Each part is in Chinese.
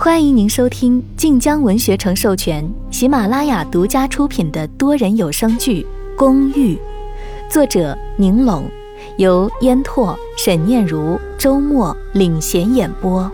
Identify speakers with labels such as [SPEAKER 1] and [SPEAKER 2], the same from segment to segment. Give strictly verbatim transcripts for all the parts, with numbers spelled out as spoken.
[SPEAKER 1] 欢迎您收听晋江文学城授权、喜马拉雅独家出品的多人有声剧《公寓》，作者宁龙，由烟拓、沈念如、周末领衔演播。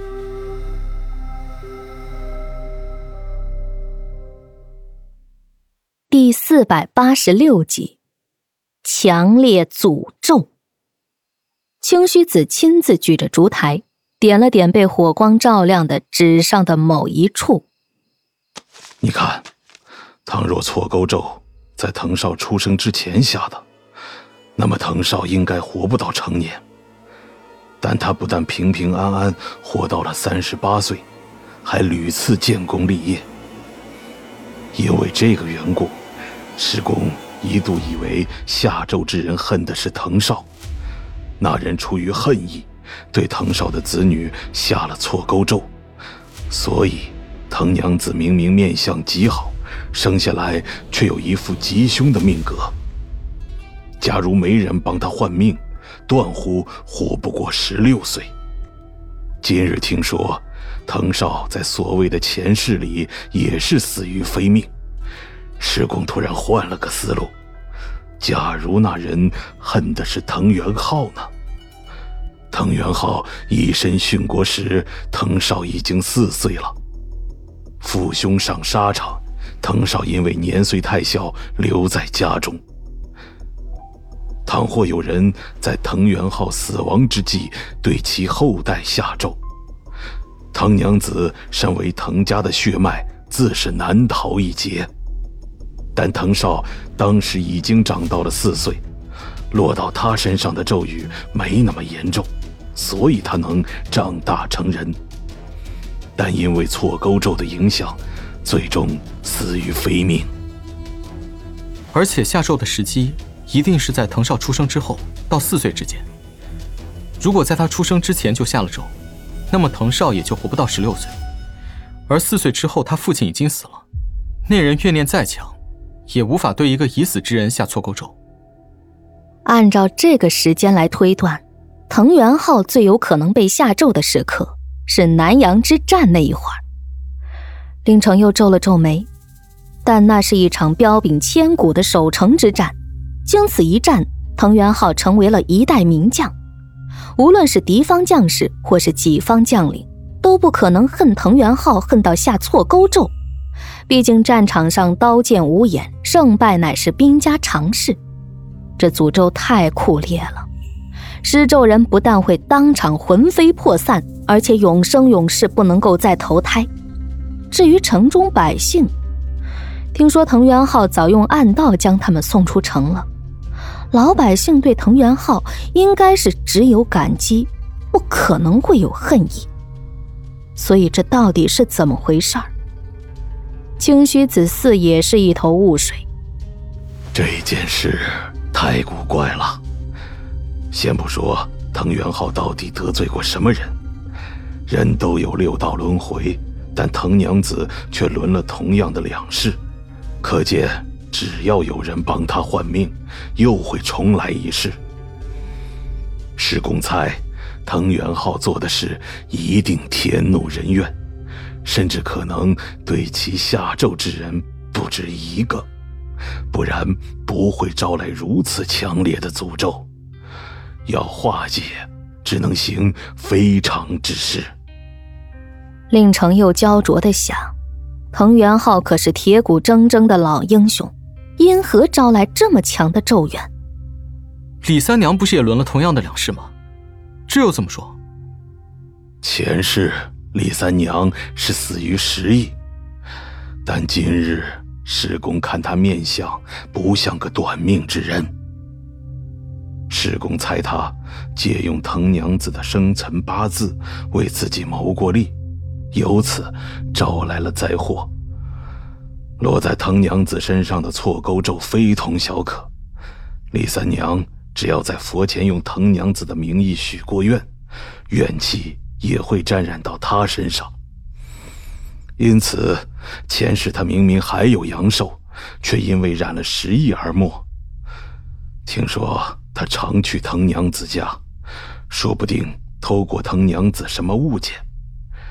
[SPEAKER 1] 第四百八十六集，强烈诅咒。清虚子亲自举着烛台，点了点被火光照亮的纸上的某一处。
[SPEAKER 2] 你看，倘若错钩咒在藤少出生之前下的，那么藤少应该活不到成年。但他不但平平安安活到了三十八岁，还屡次建功立业。因为这个缘故，师公一度以为下咒之人恨的是藤少，那人出于恨意，对藤少的子女下了错钩咒，所以藤娘子明明面相极好，生下来却有一副极凶的命格。假如没人帮他换命，断乎活不过十六岁。今日听说藤少在所谓的前世里也是死于非命，师公突然换了个思路，假如那人恨的是藤原浩呢？藤原浩以身殉国时，藤少已经四岁了。父兄上沙场，藤少因为年岁太小，留在家中。倘或有人在藤原浩死亡之际对其后代下咒，藤娘子身为藤家的血脉，自是难逃一劫。但藤少当时已经长到了四岁，落到他身上的咒语没那么严重，所以他能长大成人。但因为错钩咒的影响，最终死于非命。
[SPEAKER 3] 而且下咒的时机一定是在藤少出生之后到四岁之间。如果在他出生之前就下了咒，那么藤少也就活不到十六岁。而四岁之后他父亲已经死了，那人怨念再强，也无法对一个已死之人下错钩咒。
[SPEAKER 1] 按照这个时间来推断，藤原浩最有可能被下咒的时刻是南阳之战那一会儿。令城又皱了皱眉，但那是一场彪炳千古的守城之战，经此一战，藤原浩成为了一代名将。无论是敌方将士或是己方将领，都不可能恨藤原浩恨到下错钩咒。毕竟战场上刀剑无眼，胜败乃是兵家常事。这诅咒太酷烈了，施咒人不但会当场魂飞魄散，而且永生永世不能够再投胎。至于城中百姓，听说藤原浩早用暗道将他们送出城了，老百姓对藤原浩应该是只有感激，不可能会有恨意。所以这到底是怎么回事儿？清虚子似也是一头雾水。
[SPEAKER 2] 这件事太古怪了。先不说藤原浩到底得罪过什么人，人都有六道轮回，但藤娘子却轮了同样的两世，可见只要有人帮他换命，又会重来一世。师公猜藤原浩做的事一定天怒人怨，甚至可能对其下咒之人不止一个，不然不会招来如此强烈的诅咒。要化解，只能行非常之事。
[SPEAKER 1] 令城又焦灼地想，藤原浩可是铁骨铮铮的老英雄，因何招来这么强的咒怨？
[SPEAKER 3] 李三娘不是也轮了同样的两世吗？这又怎么说？
[SPEAKER 2] 前世李三娘是死于失忆，但今日师公看她面相不像个短命之人。师公猜他借用藤娘子的生辰八字为自己谋过利，由此招来了灾祸。落在藤娘子身上的错钩咒非同小可，李三娘只要在佛前用藤娘子的名义许过愿，怨气也会沾染到她身上。因此前世她明明还有阳寿，却因为染了十亿而没。听说她常去藤娘子家，说不定偷过藤娘子什么物件。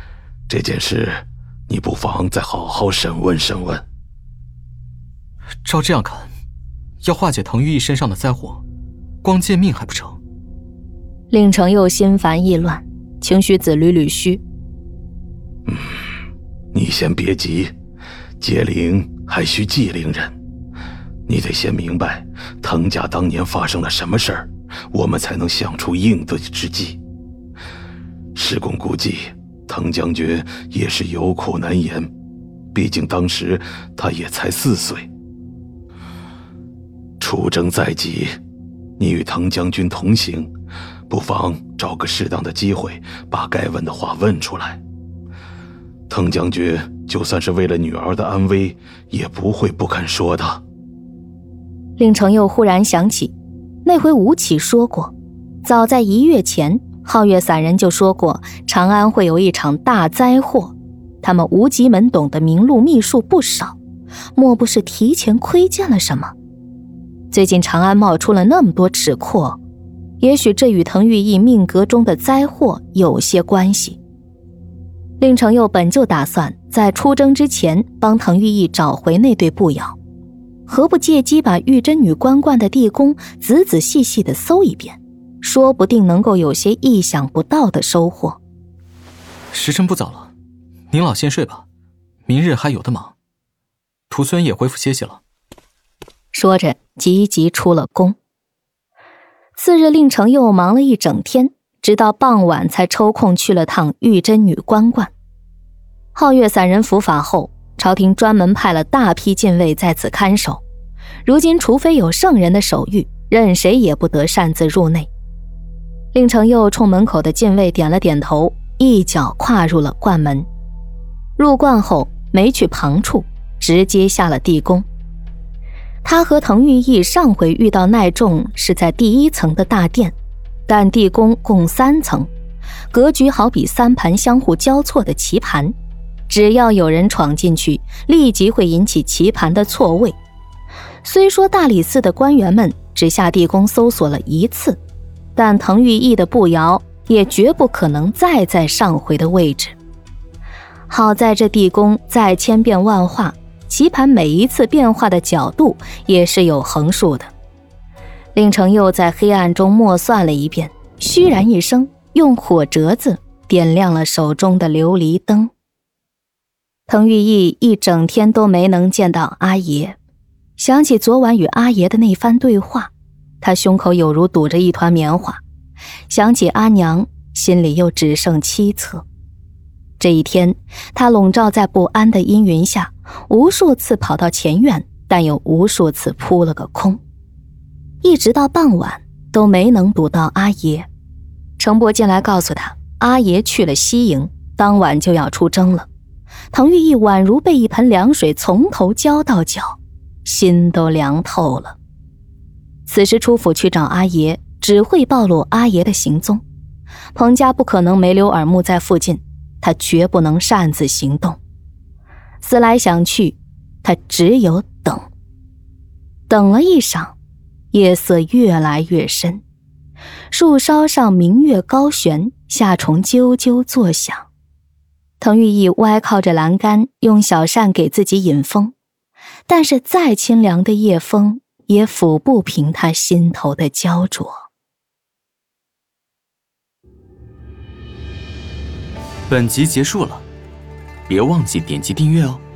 [SPEAKER 2] 这件事你不妨再好好审问审问。
[SPEAKER 3] 照这样看，要化解滕玉义身上的灾祸，光借命还不成？
[SPEAKER 1] 令程又心烦意乱，情绪子捋捋须。
[SPEAKER 2] 嗯，你先别急，解铃还需系铃人。你得先明白滕家当年发生了什么事儿，我们才能想出应对之计。师公估计滕将军也是有苦难言，毕竟当时他也才四岁。出征在即，你与滕将军同行，不妨找个适当的机会把该问的话问出来。滕将军就算是为了女儿的安危，也不会不肯说的。
[SPEAKER 1] 令程又忽然想起，那回吴起说过，早在一月前，皓月散人就说过长安会有一场大灾祸，他们无极门懂的名录秘术不少，莫不是提前窥见了什么？最近长安冒出了那么多齿廓，也许这与滕玉义命格中的灾祸有些关系。令程又本就打算在出征之前帮滕玉义找回那对步摇，何不借机把玉真女关观的地宫仔仔细细地搜一遍，说不定能够有些意想不到的收获。
[SPEAKER 3] 时辰不早了，您老先睡吧，明日还有的忙。徒孙也回府歇息了。
[SPEAKER 1] 说着急急出了宫。次日令程又忙了一整天，直到傍晚才抽空去了趟玉真女关观。皓月散人伏法后，朝廷专门派了大批禁卫在此看守，如今除非有圣人的手谕，任谁也不得擅自入内。令程又冲门口的禁卫点了点头，一脚跨入了观门。入观后没去旁处，直接下了地宫。他和滕玉义上回遇到奈仲是在第一层的大殿，但地宫共三层，格局好比三盘相互交错的棋盘，只要有人闯进去，立即会引起棋盘的错位。虽说大理寺的官员们只下地宫搜索了一次，但滕玉义的步摇也绝不可能再在上回的位置。好在这地宫再千变万化，棋盘每一次变化的角度也是有横数的。令程又在黑暗中默算了一遍，虚然一声，用火折子点亮了手中的琉璃灯。滕玉义一整天都没能见到阿爷，想起昨晚与阿爷的那番对话，他胸口有如堵着一团棉花，想起阿娘，心里又只剩凄恻。这一天，他笼罩在不安的阴云下，无数次跑到前院，但又无数次扑了个空。一直到傍晚都没能堵到阿爷。程伯进来告诉他，阿爷去了西营，当晚就要出征了。滕玉义宛如被一盆凉水从头浇到脚，心都凉透了。此时出府去找阿爷，只会暴露阿爷的行踪。彭家不可能没留耳目在附近，他绝不能擅自行动。思来想去，他只有等。等了一晌，夜色越来越深，树梢上明月高悬，夏虫啾啾作响。滕玉义歪靠着栏杆，用小扇给自己引风，但是再清凉的夜风也抚不平他心头的焦灼。
[SPEAKER 3] 本集结束了，别忘记点击订阅哦。